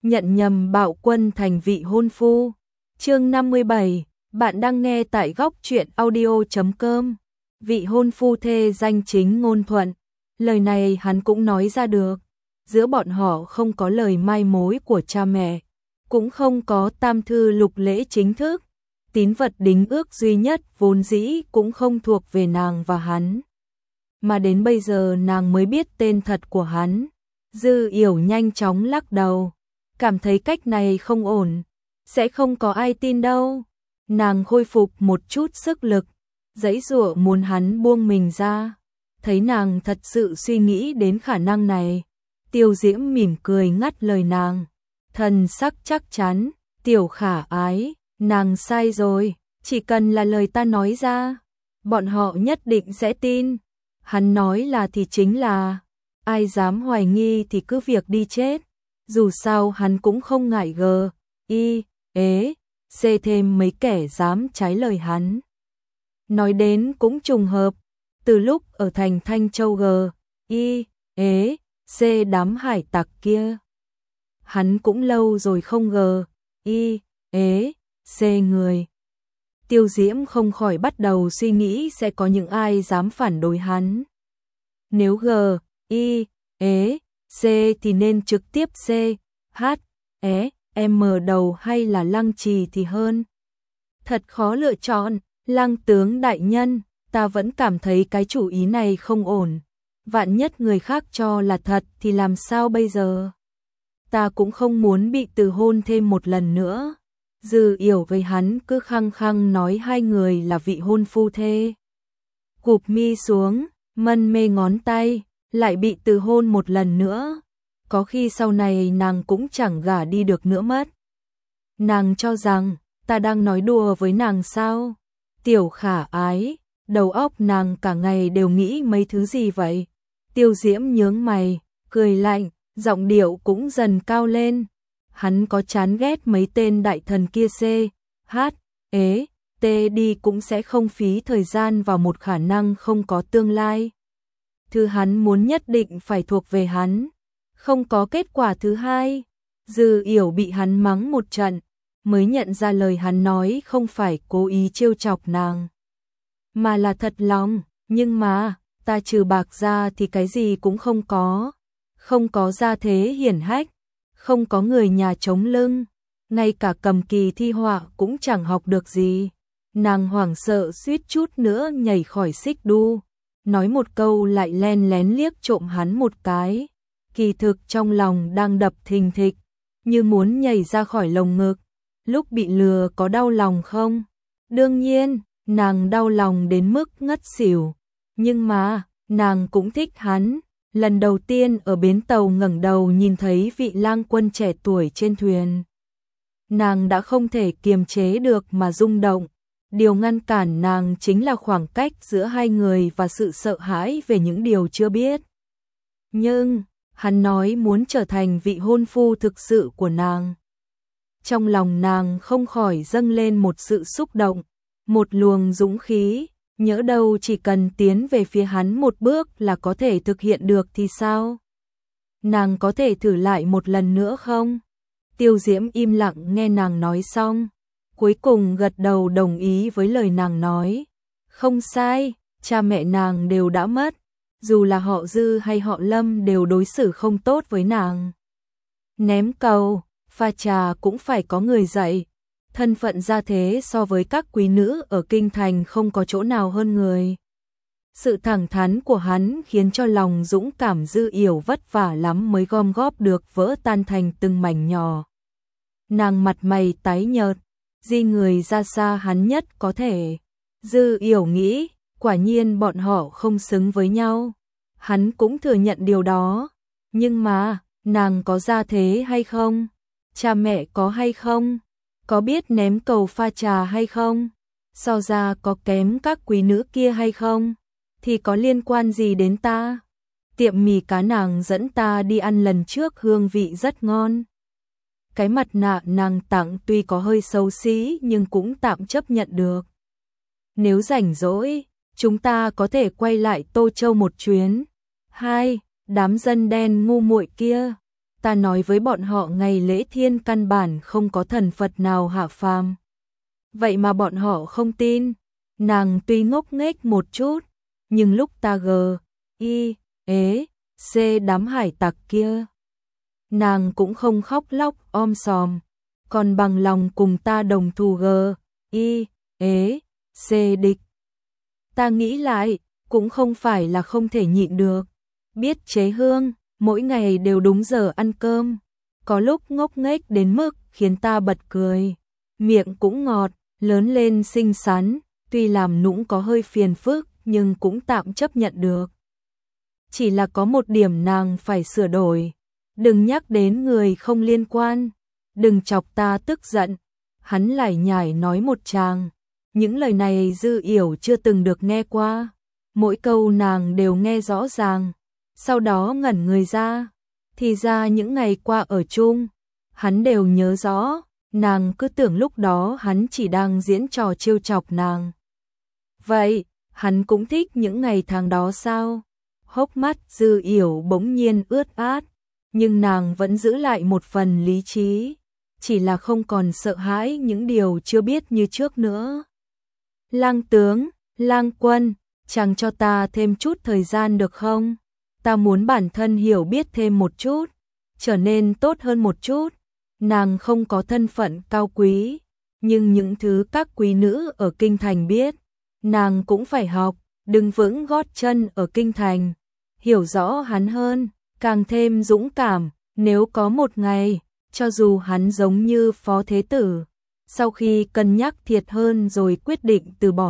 nhận nhầm Bạo Quân thành vị hôn phu. Chương 57, bạn đang nghe tại góc truyện audio.com. Vị hôn phu thê danh chính ngôn thuận, lời này hắn cũng nói ra được. Giữa bọn họ không có lời mai mối của cha mẹ, cũng không có tam thư lục lễ chính thức. Tín vật đính ước duy nhất vốn dĩ cũng không thuộc về nàng và hắn. Mà đến bây giờ nàng mới biết tên thật của hắn. Dư Yểu nhanh chóng lắc đầu, cảm thấy cách này không ổn, sẽ không có ai tin đâu. Nàng khôi phục một chút sức lực, giãy giụa muốn hắn buông mình ra. Thấy nàng thật sự suy nghĩ đến khả năng này, Tiêu Diễm mỉm cười ngắt lời nàng, thần sắc chắc chắn, Tiểu Khả Ái, nàng sai rồi, chỉ cần là lời ta nói ra, bọn họ nhất định sẽ tin. Hắn nói là thì chính là, ai dám hoài nghi thì cứ việc đi chết. Dù sao hắn cũng không ngại xê thêm mấy kẻ dám trái lời hắn. Nói đến cũng trùng hợp, từ lúc ở thành Thanh Châu xê đám hải tặc kia, hắn cũng lâu rồi không xê người. Tiêu Diễm không khỏi bắt đầu suy nghĩ sẽ có những ai dám phản đối hắn. Nếu xê thì nên trực tiếp đầu hay là Lăng Trì thì hơn. Thật khó lựa chọn, Lăng tướng đại nhân, ta vẫn cảm thấy cái chủ ý này không ổn. Vạn nhất người khác cho là thật thì làm sao bây giờ? Ta cũng không muốn bị từ hôn thêm một lần nữa. Dư Yểu với hắn cứ khăng khăng nói hai người là vị hôn phu thê. Cụp mi xuống, mân mê ngón tay, lại bị từ hôn một lần nữa. Có khi sau này nàng cũng chẳng gả đi được nữa mất. Nàng cho rằng, ta đang nói đùa với nàng sao? Tiểu Khả Ái, đầu óc nàng cả ngày đều nghĩ mấy thứ gì vậy? Tiêu Diễm nhướng mày, cười lạnh, giọng điệu cũng dần cao lên. Hắn có chán ghét mấy tên đại thần kia đi cũng sẽ không phí thời gian vào một khả năng không có tương lai. Thứ hắn muốn nhất định phải thuộc về hắn. Không có kết quả thứ hai. Dư Yểu bị hắn mắng một trận, mới nhận ra lời hắn nói không phải cố ý trêu chọc nàng, mà là thật lòng. Nhưng mà, ta trừ bạc ra thì cái gì cũng không có. Không có gia thế hiển hách, không có người nhà chống lưng, ngay cả cầm kỳ thi họa cũng chẳng học được gì. Nàng hoảng sợ suýt chút nữa nhảy khỏi xích đu, nói một câu lại len lén liếc trộm hắn một cái. Kỳ thực trong lòng đang đập thình thịch, như muốn nhảy ra khỏi lồng ngực. Lúc bị lừa có đau lòng không? Đương nhiên, nàng đau lòng đến mức ngất xỉu. Nhưng mà, nàng cũng thích hắn. Lần đầu tiên ở bến tàu ngẩng đầu nhìn thấy vị lang quân trẻ tuổi trên thuyền, nàng đã không thể kiềm chế được mà rung động. Điều ngăn cản nàng chính là khoảng cách giữa hai người và sự sợ hãi về những điều chưa biết. Nhưng, hắn nói muốn trở thành vị hôn phu thực sự của nàng. Trong lòng nàng không khỏi dâng lên một sự xúc động, một luồng dũng khí. Nhỡ đâu chỉ cần tiến về phía hắn một bước là có thể thực hiện được thì sao? Nàng có thể thử lại một lần nữa không? Tiêu Diễm im lặng nghe nàng nói xong, cuối cùng gật đầu đồng ý với lời nàng nói. Không sai, cha mẹ nàng đều đã mất, dù là họ Dư hay họ Lâm đều đối xử không tốt với nàng. Ném cầu, pha trà cũng phải có người dạy. Thân phận gia thế so với các quý nữ ở kinh thành không có chỗ nào hơn người. Sự thẳng thắn của hắn khiến cho lòng dũng cảm Dư Yểu vất vả lắm mới gom góp được vỡ tan thành từng mảnh nhỏ. Nàng mặt mày tái nhợt, di người ra xa hắn nhất có thể. Dư Yểu nghĩ, quả nhiên bọn họ không xứng với nhau. Hắn cũng thừa nhận điều đó. Nhưng mà, nàng có gia thế hay không? Cha mẹ có hay không? Có biết ném cầu pha trà hay không? So ra có kém các quý nữ kia hay không? Thì có liên quan gì đến ta? Tiệm mì cá nàng dẫn ta đi ăn lần trước hương vị rất ngon. Cái mặt nạ nàng tặng tuy có hơi xấu xí nhưng cũng tạm chấp nhận được. Nếu rảnh rỗi, chúng ta có thể quay lại Tô Châu một chuyến. Hai, đám dân đen ngu muội kia. Ta nói với bọn họ ngày lễ thiên căn bản không có thần Phật nào hạ phàm. Vậy mà bọn họ không tin. Nàng tuy ngốc nghếch một chút, nhưng lúc ta đám hải tặc kia, nàng cũng không khóc lóc om sòm, còn bằng lòng cùng ta đồng thù địch. Ta nghĩ lại, cũng không phải là không thể nhịn được. Biết chế hương, mỗi ngày đều đúng giờ ăn cơm. Có lúc ngốc nghếch đến mức khiến ta bật cười. Miệng cũng ngọt, lớn lên xinh xắn, tuy làm nũng có hơi phiền phức nhưng cũng tạm chấp nhận được. Chỉ là có một điểm nàng phải sửa đổi. Đừng nhắc đến người không liên quan. Đừng chọc ta tức giận. Hắn lải nhải nói một tràng. Những lời này Dư Yểu chưa từng được nghe qua. Mỗi câu nàng đều nghe rõ ràng. Sau đó ngẩn người ra. Thì ra những ngày qua ở chung, hắn đều nhớ rõ. Nàng cứ tưởng lúc đó hắn chỉ đang diễn trò trêu chọc nàng. Vậy, hắn cũng thích những ngày tháng đó sao? Hốc mắt Dư Yểu bỗng nhiên ướt át, nhưng nàng vẫn giữ lại một phần lý trí, chỉ là không còn sợ hãi những điều chưa biết như trước nữa. Lang tướng, Lang quân, chàng cho ta thêm chút thời gian được không? Ta muốn bản thân hiểu biết thêm một chút, trở nên tốt hơn một chút. Nàng không có thân phận cao quý, nhưng những thứ các quý nữ ở kinh thành biết, nàng cũng phải học, đừng vững gót chân ở kinh thành, hiểu rõ hắn hơn, càng thêm dũng cảm. Nếu có một ngày, cho dù hắn giống như Phó Thế Tử, sau khi cân nhắc thiệt hơn rồi quyết định từ bỏ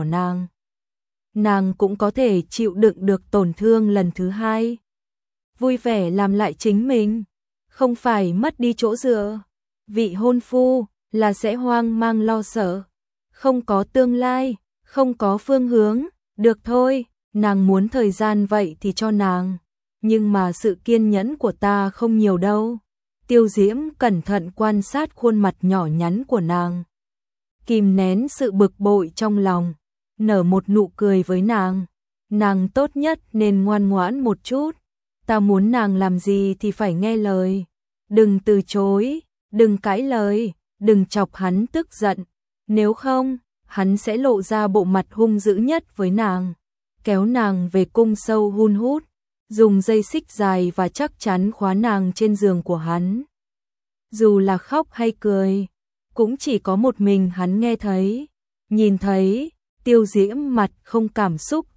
nàng cũng có thể chịu đựng được tổn thương lần thứ hai. Vui vẻ làm lại chính mình, không phải mất đi chỗ dựa. Vị hôn phu là sẽ hoang mang lo sợ, không có tương lai, không có phương hướng. Được thôi, nàng muốn thời gian vậy thì cho nàng, nhưng mà sự kiên nhẫn của ta không nhiều đâu. Tiêu Diễm cẩn thận quan sát khuôn mặt nhỏ nhắn của nàng, kìm nén sự bực bội trong lòng, nở một nụ cười với nàng. Nàng tốt nhất nên ngoan ngoãn một chút. Ta muốn nàng làm gì thì phải nghe lời, đừng từ chối, đừng cãi lời, đừng chọc hắn tức giận. Nếu không, hắn sẽ lộ ra bộ mặt hung dữ nhất với nàng, kéo nàng về cung sâu hun hút, dùng dây xích dài và chắc chắn khóa nàng trên giường của hắn. Dù là khóc hay cười, cũng chỉ có một mình hắn nghe thấy, nhìn thấy. Tiêu Diễm mặt không cảm xúc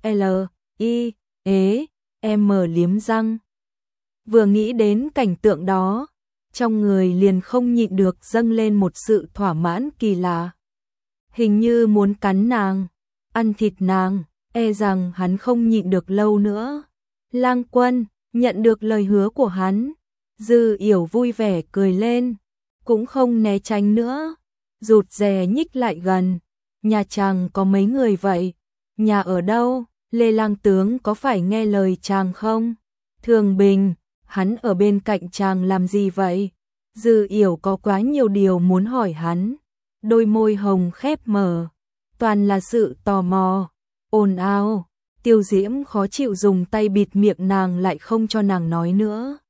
liếm răng. Vừa nghĩ đến cảnh tượng đó, trong người liền không nhịn được dâng lên một sự thỏa mãn kỳ lạ. Hình như muốn cắn nàng, ăn thịt nàng, e rằng hắn không nhịn được lâu nữa. Lang quân, nhận được lời hứa của hắn, Dư Yểu vui vẻ cười lên, cũng không né tránh nữa, rụt rè nhích lại gần. Nhà chàng có mấy người vậy? Nhà ở đâu? Lê Lang tướng có phải nghe lời chàng không? Thường Bình, hắn ở bên cạnh chàng làm gì vậy? Dư Yểu có quá nhiều điều muốn hỏi hắn. Đôi môi hồng khép mở, toàn là sự tò mò. Ồn ào, Tiêu Diễm khó chịu dùng tay bịt miệng nàng lại không cho nàng nói nữa.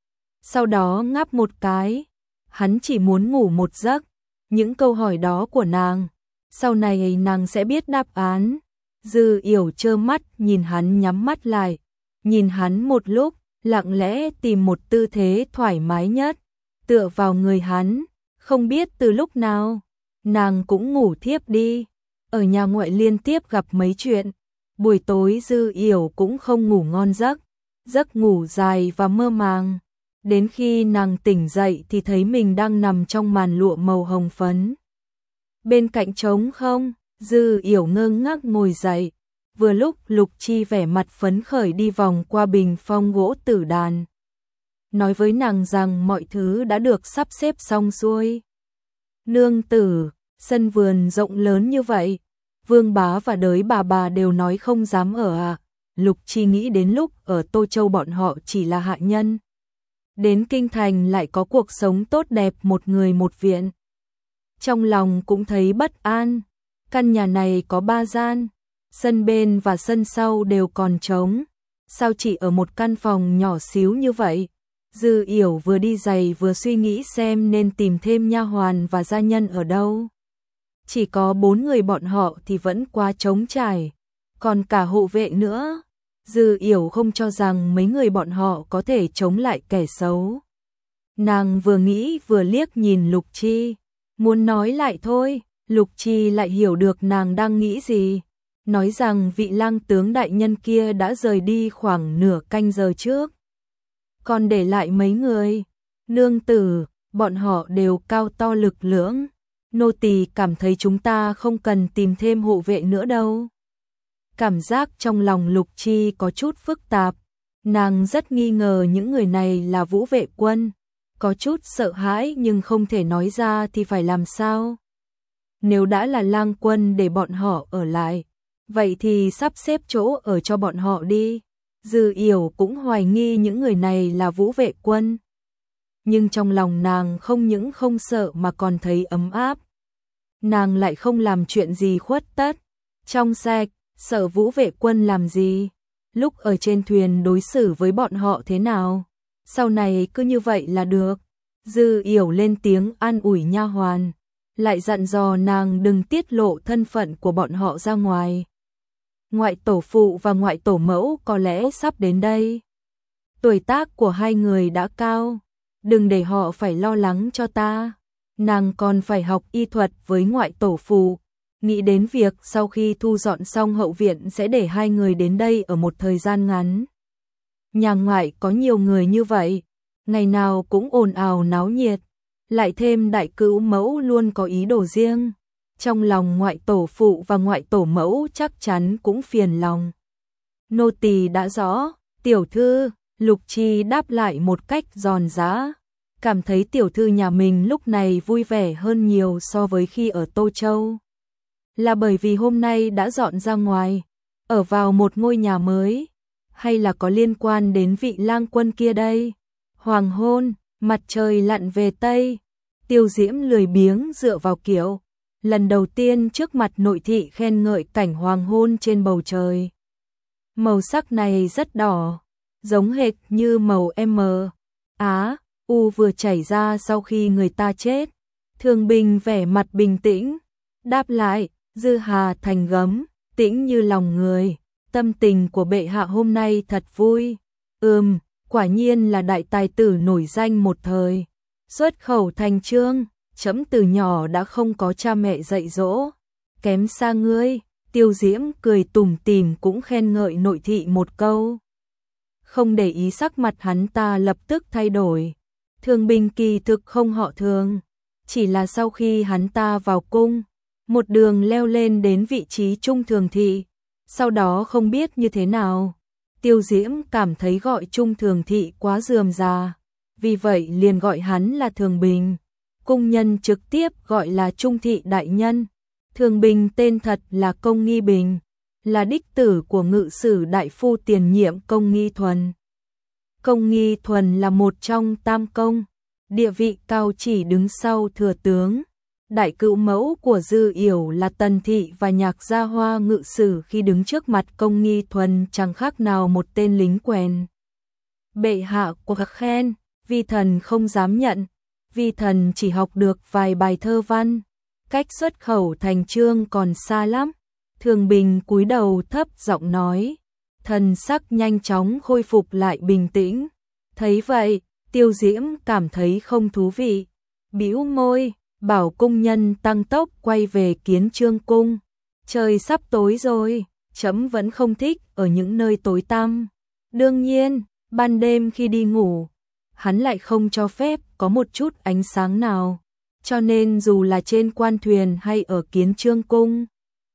Sau đó ngáp một cái, hắn chỉ muốn ngủ một giấc. Những câu hỏi đó của nàng, sau này nàng sẽ biết đáp án. Dư Yểu trơ mắt nhìn hắn nhắm mắt lại, nhìn hắn một lúc, lặng lẽ tìm một tư thế thoải mái nhất, tựa vào người hắn. Không biết từ lúc nào, nàng cũng ngủ thiếp đi. Ở nhà ngoại liên tiếp gặp mấy chuyện, buổi tối Dư Yểu cũng không ngủ ngon giấc, giấc ngủ dài và mơ màng. Đến khi nàng tỉnh dậy thì thấy mình đang nằm trong màn lụa màu hồng phấn. Bên cạnh trống không, Dư Yểu ngơ ngác ngồi dậy. Vừa lúc Lục Chi vẻ mặt phấn khởi đi vòng qua bình phong gỗ tử đàn, nói với nàng rằng mọi thứ đã được sắp xếp xong xuôi. Nương tử, sân vườn rộng lớn như vậy, Vương bá và đới bà đều nói không dám ở à? Lục Chi nghĩ đến lúc ở Tô Châu bọn họ chỉ là hạ nhân, đến kinh thành lại có cuộc sống tốt đẹp một người một viện. Trong lòng cũng thấy bất an. Căn nhà này có 3 gian, sân bên và sân sau đều còn trống, sao chỉ ở một căn phòng nhỏ xíu như vậy? Dư Yểu vừa đi giày vừa suy nghĩ xem nên tìm thêm nha hoàn và gia nhân ở đâu. Chỉ có 4 người bọn họ thì vẫn quá trống trải, còn cả hộ vệ nữa. Dư Yểu không cho rằng mấy người bọn họ có thể chống lại kẻ xấu. Nàng vừa nghĩ vừa liếc nhìn Lục Chi, muốn nói lại thôi, Lục Chi lại hiểu được nàng đang nghĩ gì, nói rằng vị lang tướng đại nhân kia đã rời đi khoảng nửa canh giờ trước. Còn để lại mấy người, nương tử, bọn họ đều cao to lực lưỡng, nô tỳ cảm thấy chúng ta không cần tìm thêm hộ vệ nữa đâu. Cảm giác trong lòng Lục Chi có chút phức tạp, nàng rất nghi ngờ những người này là Vũ Vệ Quân, có chút sợ hãi nhưng không thể nói ra thì phải làm sao. Nếu đã là lang quân để bọn họ ở lại, vậy thì sắp xếp chỗ ở cho bọn họ đi. Dư Yểu cũng hoài nghi những người này là Vũ Vệ Quân. Nhưng trong lòng nàng không những không sợ mà còn thấy ấm áp. Nàng lại không làm chuyện gì khuất tất, trong sạch, sợ Vũ Vệ Quân làm gì. Lúc ở trên thuyền đối xử với bọn họ thế nào, sau này cứ như vậy là được. Dư Yểu lên tiếng an ủi nha hoàn, lại dặn dò nàng đừng tiết lộ thân phận của bọn họ ra ngoài. Ngoại tổ phụ và ngoại tổ mẫu có lẽ sắp đến đây. Tuổi tác của hai người đã cao, đừng để họ phải lo lắng cho ta. Nàng còn phải học y thuật với ngoại tổ phụ, nghĩ đến việc sau khi thu dọn xong hậu viện sẽ để hai người đến đây ở một thời gian ngắn. Nhà ngoại có nhiều người như vậy, ngày nào cũng ồn ào náo nhiệt, lại thêm đại cữu mẫu luôn có ý đồ riêng. Trong lòng ngoại tổ phụ và ngoại tổ mẫu chắc chắn cũng phiền lòng. Nô tỳ đã rõ, tiểu thư, Lục Chi đáp lại một cách giòn giã, cảm thấy tiểu thư nhà mình lúc này vui vẻ hơn nhiều so với khi ở Tô Châu. Là bởi vì hôm nay đã dọn ra ngoài, ở vào một ngôi nhà mới, hay là có liên quan đến vị lang quân kia đây? Hoàng hôn, mặt trời lặn về Tây, Tiêu Diễm lười biếng dựa vào kiệu, lần đầu tiên trước mặt nội thị khen ngợi cảnh hoàng hôn trên bầu trời. Màu sắc này rất đỏ, giống hệt như màu U vừa chảy ra sau khi người ta chết. Thường Bình vẻ mặt bình tĩnh, đáp lại, dư hà thành gấm, tĩnh như lòng người. Tâm tình của bệ hạ hôm nay thật vui. Quả nhiên là đại tài tử nổi danh một thời. Xuất khẩu thành chương, trẫm từ nhỏ đã không có cha mẹ dạy dỗ, kém xa ngươi. Tiêu Diễm cười tủm tỉm cũng khen ngợi nội thị một câu. Không để ý sắc mặt hắn ta lập tức thay đổi. Thường Bình kỳ thực không họ Thường, chỉ là sau khi hắn ta vào cung, một đường leo lên đến vị trí trung thường thị, sau đó không biết như thế nào, Tiêu Diễm cảm thấy gọi trung thường thị quá rườm rà, vì vậy liền gọi hắn là Thường Bình. Cung nhân trực tiếp gọi là Trung thị đại nhân. Thường Bình tên thật là Công Nghi Bình, là đích tử của ngự sử đại phu tiền nhiệm Công Nghi Thuần. Công Nghi Thuần là một trong tam công, địa vị cao chỉ đứng sau thừa tướng. Đại cữu mẫu của Dư Yểu là Tần Thị và Nhạc Gia Hoa ngự sử khi đứng trước mặt Công Nghi Thuần chẳng khác nào một tên lính quèn. Bệ hạ của các khen, vi thần không dám nhận, vi thần chỉ học được vài bài thơ văn, cách xuất khẩu thành chương còn xa lắm. Thường Bình cúi đầu thấp giọng nói, thần sắc nhanh chóng khôi phục lại bình tĩnh. Thấy vậy, Tiêu Diễm cảm thấy không thú vị, bĩu môi, bảo cung nhân tăng tốc quay về Kiến Chương cung. Trời sắp tối rồi, trẫm vẫn không thích ở những nơi tối tăm. Đương nhiên, ban đêm khi đi ngủ, hắn lại không cho phép có một chút ánh sáng nào, cho nên dù là trên quan thuyền hay ở Kiến Chương cung,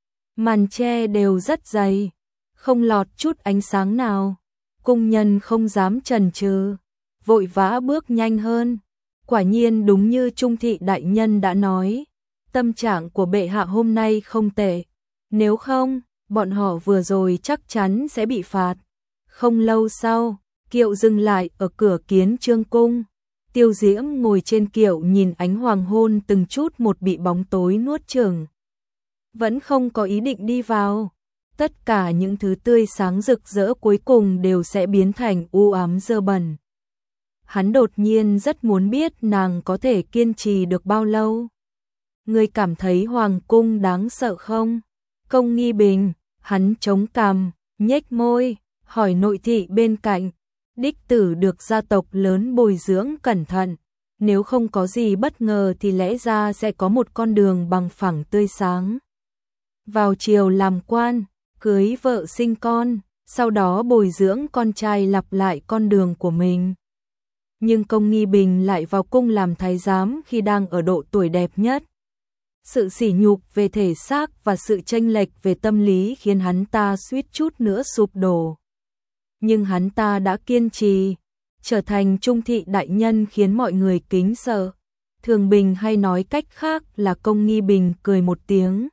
màn tre đều rất dày, không lọt chút ánh sáng nào. Cung nhân không dám chần chừ, vội vã bước nhanh hơn. Quả nhiên đúng như Trung thị đại nhân đã nói, tâm trạng của bệ hạ hôm nay không tệ, nếu không, bọn họ vừa rồi chắc chắn sẽ bị phạt. Không lâu sau, kiệu dừng lại ở cửa Kiến Chương cung. Tiêu Diễm ngồi trên kiệu nhìn ánh hoàng hôn từng chút một bị bóng tối nuốt chửng, vẫn không có ý định đi vào. Tất cả những thứ tươi sáng rực rỡ cuối cùng đều sẽ biến thành u ám dơ bẩn. Hắn đột nhiên rất muốn biết nàng có thể kiên trì được bao lâu. Ngươi cảm thấy hoàng cung đáng sợ không? Công Nghi Bình, hắn chống cằm, nhếch môi, hỏi nội thị bên cạnh. Đích tử được gia tộc lớn bồi dưỡng cẩn thận, nếu không có gì bất ngờ thì lẽ ra sẽ có một con đường bằng phẳng tươi sáng. Vào triều làm quan, cưới vợ sinh con, sau đó bồi dưỡng con trai lặp lại con đường của mình. Nhưng Công Nghi Bình lại vào cung làm thái giám khi đang ở độ tuổi đẹp nhất. Sự sỉ nhục về thể xác và sự chênh lệch về tâm lý khiến hắn ta suýt chút nữa sụp đổ. Nhưng hắn ta đã kiên trì, trở thành trung thị đại nhân khiến mọi người kính sợ. Thường Bình hay nói cách khác là Công Nghi Bình cười một tiếng.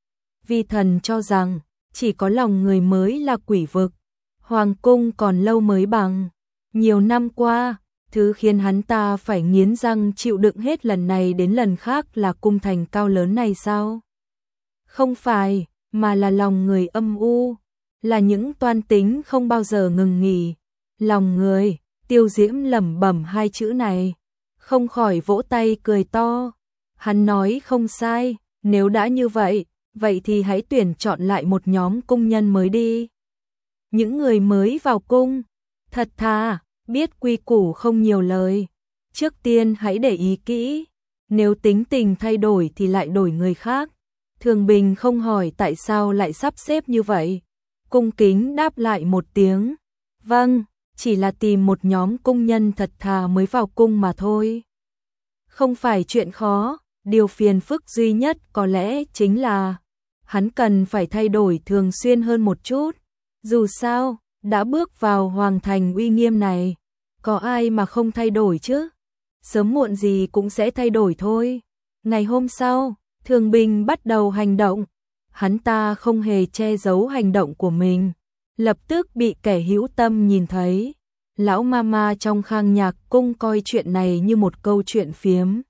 Vi thần cho rằng, chỉ có lòng người mới là quỷ vực. Hoàng cung còn lâu mới bằng. Nhiều năm qua, thứ khiến hắn ta phải nghiến răng chịu đựng hết lần này đến lần khác là cung thành cao lớn này sao? Không phải, mà là lòng người âm u, là những toan tính không bao giờ ngừng nghỉ. Lòng người, Tiêu Diễm lẩm bẩm hai chữ này, không khỏi vỗ tay cười to. Hắn nói không sai, nếu đã như vậy, vậy thì hãy tuyển chọn lại một nhóm cung nhân mới đi. Những người mới vào cung, thật thà, biết quy củ không nhiều lời. Trước tiên hãy để ý kỹ, nếu tính tình thay đổi thì lại đổi người khác. Thường Bình không hỏi tại sao lại sắp xếp như vậy. Cung kính đáp lại một tiếng. Vâng, chỉ là tìm một nhóm cung nhân thật thà mới vào cung mà thôi. Không phải chuyện khó, điều phiền phức duy nhất có lẽ chính là hắn cần phải thay đổi thường xuyên hơn một chút. Dù sao, đã bước vào hoàng thành uy nghiêm này, có ai mà không thay đổi chứ? Sớm muộn gì cũng sẽ thay đổi thôi. Ngày hôm sau, Thường Bình bắt đầu hành động. Hắn ta không hề che giấu hành động của mình, lập tức bị kẻ hữu tâm nhìn thấy. Lão mama trong Khang Nhạc cung coi chuyện này như một câu chuyện phiếm.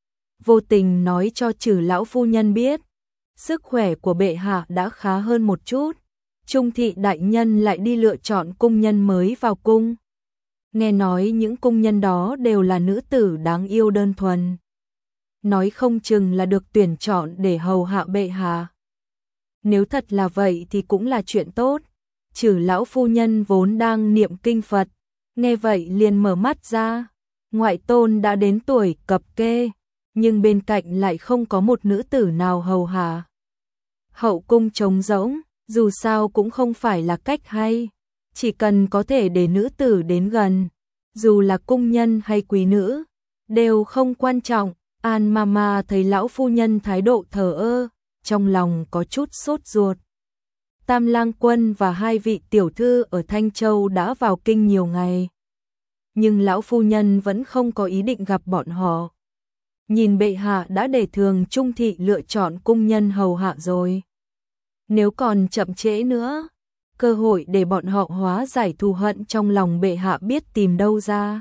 Vô tình nói cho Trử lão phu nhân biết, sức khỏe của bệ hạ đã khá hơn một chút. Trung thị đại nhân lại đi lựa chọn cung nhân mới vào cung. Nghe nói những cung nhân đó đều là nữ tử đáng yêu đơn thuần. Nói không chừng là được tuyển chọn để hầu hạ bệ hạ. Nếu thật là vậy thì cũng là chuyện tốt. Trử lão phu nhân vốn đang niệm kinh Phật, nghe vậy liền mở mắt ra. Ngoại tôn đã đến tuổi cập kê, nhưng bên cạnh lại không có một nữ tử nào hầu hạ. Hậu cung trống rỗng, dù sao cũng không phải là cách hay. Chỉ cần có thể để nữ tử đến gần, dù là cung nhân hay quý nữ, đều không quan trọng. An Mama thấy lão phu nhân thái độ thờ ơ, trong lòng có chút sốt ruột. Tam Lang Quân và hai vị tiểu thư ở Thanh Châu đã vào kinh nhiều ngày, nhưng lão phu nhân vẫn không có ý định gặp bọn họ. Nhìn bệ hạ đã để Thường Trung thị lựa chọn cung nhân hầu hạ rồi. Nếu còn chậm trễ nữa, cơ hội để bọn họ hóa giải thù hận trong lòng bệ hạ biết tìm đâu ra.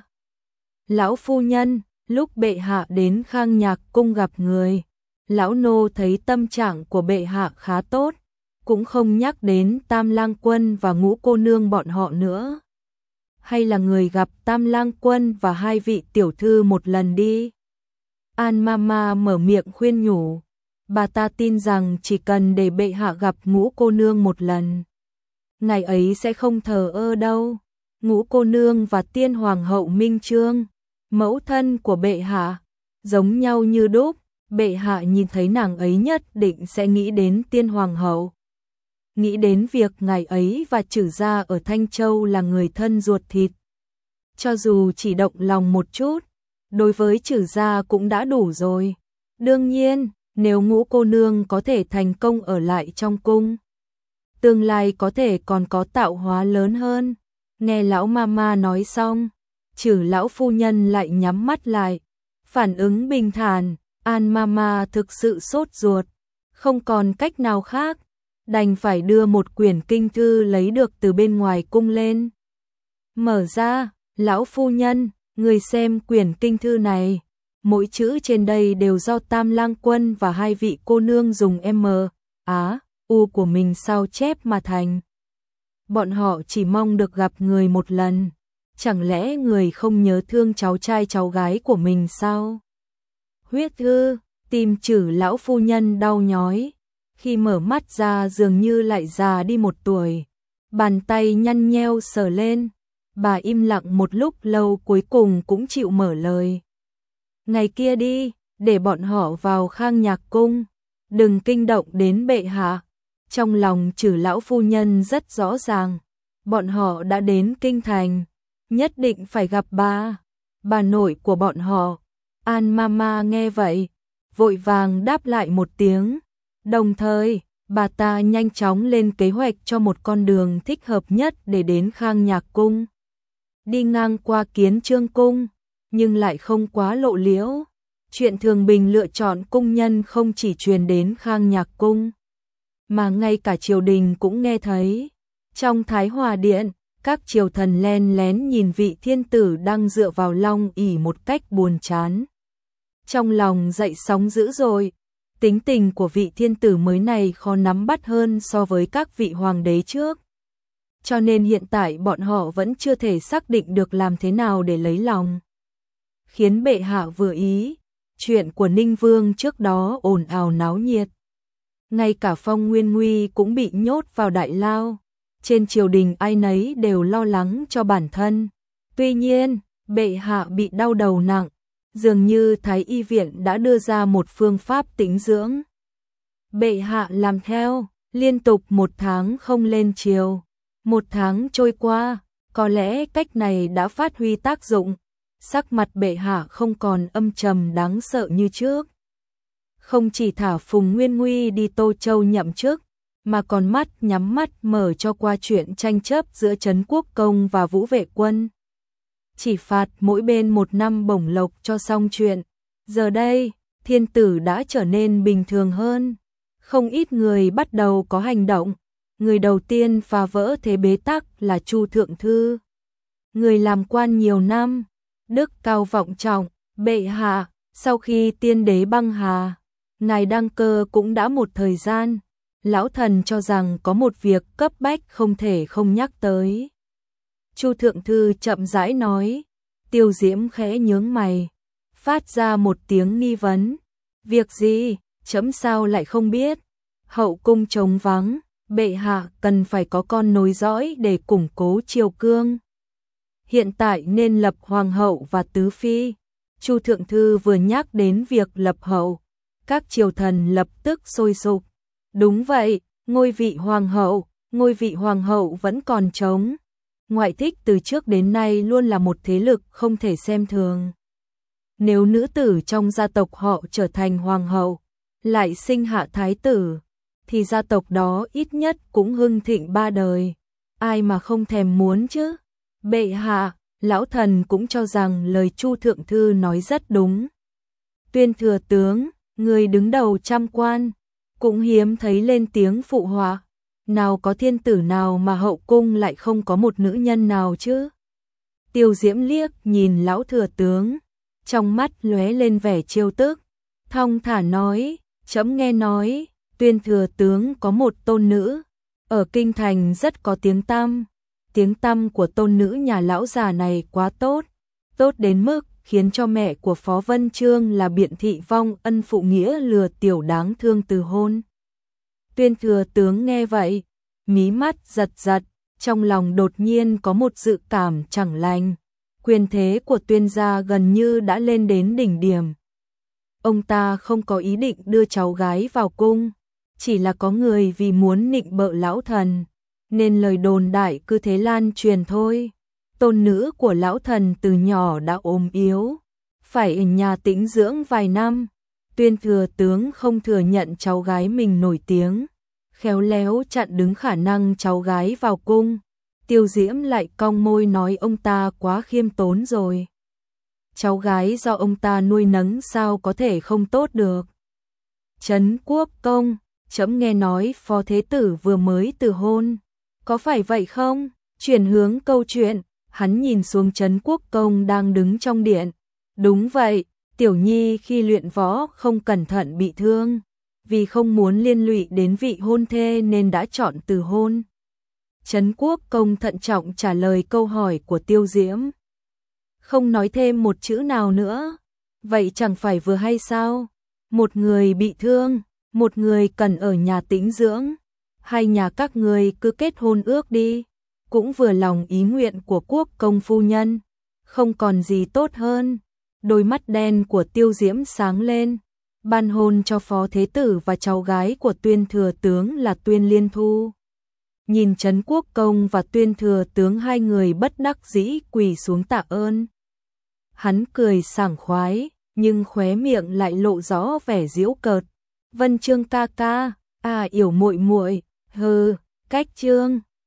Lão phu nhân, lúc bệ hạ đến Khang Nhạc cung gặp người, lão nô thấy tâm trạng của bệ hạ khá tốt, cũng không nhắc đến Tam Lang Quân và Ngũ cô nương bọn họ nữa. Hay là người gặp Tam Lang Quân và hai vị tiểu thư một lần đi. An Mama mở miệng khuyên nhủ. Bà ta tin rằng chỉ cần để bệ hạ gặp Ngũ cô nương một lần, ngày ấy sẽ không thờ ơ đâu. Ngũ cô nương và Tiên Hoàng hậu Minh Chương, mẫu thân của bệ hạ, giống nhau như đúc. Bệ hạ nhìn thấy nàng ấy nhất định sẽ nghĩ đến Tiên Hoàng hậu, nghĩ đến việc ngày ấy và Trử gia ở Thanh Châu là người thân ruột thịt. Cho dù chỉ động lòng một chút, đối với Trử gia cũng đã đủ rồi. Đương nhiên, nếu Ngũ cô nương có thể thành công ở lại trong cung, tương lai có thể còn có tạo hóa lớn hơn. Nghe lão mama nói xong, Trử lão phu nhân lại nhắm mắt lại, phản ứng bình thản. An Mama thực sự sốt ruột, không còn cách nào khác, đành phải đưa một quyển kinh thư lấy được từ bên ngoài cung lên. Mở ra, lão phu nhân, người xem quyển kinh thư này, mỗi chữ trên đây đều do Tam Lang Quân và hai vị cô nương dùng U của mình sao chép mà thành. Bọn họ chỉ mong được gặp người một lần, chẳng lẽ người không nhớ thương cháu trai cháu gái của mình sao? Huyết ư? Tim Trử lão phu nhân đau nhói, khi mở mắt ra dường như lại già đi một tuổi. Bàn tay nhăn nheo sờ lên, bà im lặng một lúc lâu cuối cùng cũng chịu mở lời. Ngày kia đi, để bọn họ vào Khang Nhạc cung, đừng kinh động đến bệ hạ. Trong lòng Trử lão phu nhân rất rõ ràng, bọn họ đã đến kinh thành, nhất định phải gặp bà nội của bọn họ. An Mama nghe vậy, vội vàng đáp lại một tiếng, đồng thời bà ta nhanh chóng lên kế hoạch cho một con đường thích hợp nhất để đến Khang Nhạc cung. Đi ngang qua Kiến Chương cung, nhưng lại không quá lộ liễu. Chuyện Thường Bình lựa chọn cung nhân không chỉ truyền đến Khang Nhạc cung, mà ngay cả triều đình cũng nghe thấy. Trong Thái Hòa điện, các triều thần len lén nhìn vị thiên tử đang dựa vào long ỷ một cách buồn chán. Trong lòng dậy sóng dữ dội, tính tình của vị thiên tử mới này khó nắm bắt hơn so với các vị hoàng đế trước. Cho nên hiện tại bọn họ vẫn chưa thể xác định được làm thế nào để lấy lòng. Khiến bệ hạ vừa ý, chuyện của Ninh Vương trước đó ồn ào náo nhiệt. Ngay cả Phong Nguyên Nguy cũng bị nhốt vào đại lao. Trên triều đình ai nấy đều lo lắng cho bản thân. Tuy nhiên, bệ hạ bị đau đầu nặng, dường như Thái Y viện đã đưa ra một phương pháp tĩnh dưỡng. Bệ hạ làm theo, liên tục 1 tháng không lên triều. 1 tháng trôi qua, có lẽ cách này đã phát huy tác dụng. Sắc mặt bệ hạ không còn âm trầm đáng sợ như trước. Không chỉ thả Phùng Nguyên Nguy đi Tô Châu nhậm chức, mà còn mắt nhắm mắt mở cho qua chuyện tranh chấp giữa Trấn Quốc Công và Vũ Vệ Quân. Chỉ phạt mỗi bên 1 năm bổng lộc cho xong chuyện. Giờ đây, thiên tử đã trở nên bình thường hơn. Không ít người bắt đầu có hành động. Người đầu tiên phá vỡ thế bế tắc là Chu Thượng Thư. Người làm quan nhiều năm, đức cao vọng trọng, bệ hạ, sau khi tiên đế băng hà, ngài đăng cơ cũng đã một thời gian. Lão thần cho rằng có một việc cấp bách không thể không nhắc tới. Chu Thượng Thư chậm rãi nói. Tiêu Diễm khẽ nhướng mày, phát ra một tiếng nghi vấn. Việc gì, chấm sao lại không biết? Hậu cung trống vắng, bệ hạ cần phải có con nối dõi để củng cố triều cương. Hiện tại nên lập hoàng hậu và tứ phi. Chu Thượng Thư vừa nhắc đến việc lập hậu, các triều thần lập tức sôi sục. Đúng vậy, ngôi vị hoàng hậu vẫn còn trống. Ngoại thích từ trước đến nay luôn là một thế lực không thể xem thường. Nếu nữ tử trong gia tộc họ trở thành hoàng hậu, lại sinh hạ thái tử, thì gia tộc đó ít nhất cũng hưng thịnh 3 đời. Ai mà không thèm muốn chứ? Bệ hạ, lão thần cũng cho rằng lời Chu Thượng Thư nói rất đúng. Tuyên thừa tướng, người đứng đầu trăm quan, cũng hiếm thấy lên tiếng phụ họa. Nào có thiên tử nào mà hậu cung lại không có một nữ nhân nào chứ? Tiêu Diễm liếc nhìn lão thừa tướng, trong mắt lóe lên vẻ trêu tức, thong thả nói, chấm nghe nói, Tuyên thừa tướng có một tôn nữ, ở kinh thành rất có tiếng tăm của tôn nữ nhà lão già này quá tốt, tốt đến mức khiến cho mẹ của Phó Vân Chương là Biện Thị Vong ân phụ nghĩa lừa tiểu đáng thương từ hôn. Tuyên thừa tướng nghe vậy, mí mắt giật giật, trong lòng đột nhiên có một dự cảm chẳng lành. Quyền thế của Tuyên gia gần như đã lên đến đỉnh điểm. Ông ta không có ý định đưa cháu gái vào cung, chỉ là có người vì muốn nịnh bợ lão thần, nên lời đồn đại cứ thế lan truyền thôi. Tôn nữ của lão thần từ nhỏ đã ốm yếu, phải ở nhà tĩnh dưỡng vài năm. Tuyên thừa tướng không thừa nhận cháu gái mình nổi tiếng, khéo léo chặn đứng khả năng cháu gái vào cung. Tiêu Diễm lại cong môi nói ông ta quá khiêm tốn rồi. Cháu gái do ông ta nuôi nấng sao có thể không tốt được. Trấn Quốc Công, chấm nghe nói Phó Thế Tử vừa mới từ hôn. Có phải vậy không? Chuyển hướng câu chuyện, hắn nhìn xuống Trấn Quốc Công đang đứng trong điện. Đúng vậy, Tiểu Nhi khi luyện võ không cẩn thận bị thương, vì không muốn liên lụy đến vị hôn thê nên đã chọn từ hôn. Trấn Quốc Công thận trọng trả lời câu hỏi của Tiêu Diễm. Không nói thêm một chữ nào nữa. Vậy chẳng phải vừa hay sao? Một người bị thương, một người cần ở nhà tĩnh dưỡng. Hai nhà các người cứ kết hôn ước đi. Cũng vừa lòng ý nguyện của Quốc Công phu nhân. Không còn gì tốt hơn. Đôi mắt đen của Tiêu Diễm sáng lên. Ban hôn cho Phó Thế Tử và cháu gái của Tuyên Thừa Tướng là Tuyên Liên Thu. Nhìn Trấn Quốc Công và Tuyên Thừa Tướng hai người bất đắc dĩ quỳ xuống tạ ơn. Hắn cười sảng khoái, nhưng khóe miệng lại lộ rõ vẻ giễu cợt. Vân Chương ca ca, Yểu muội muội, hừ, cách Chương.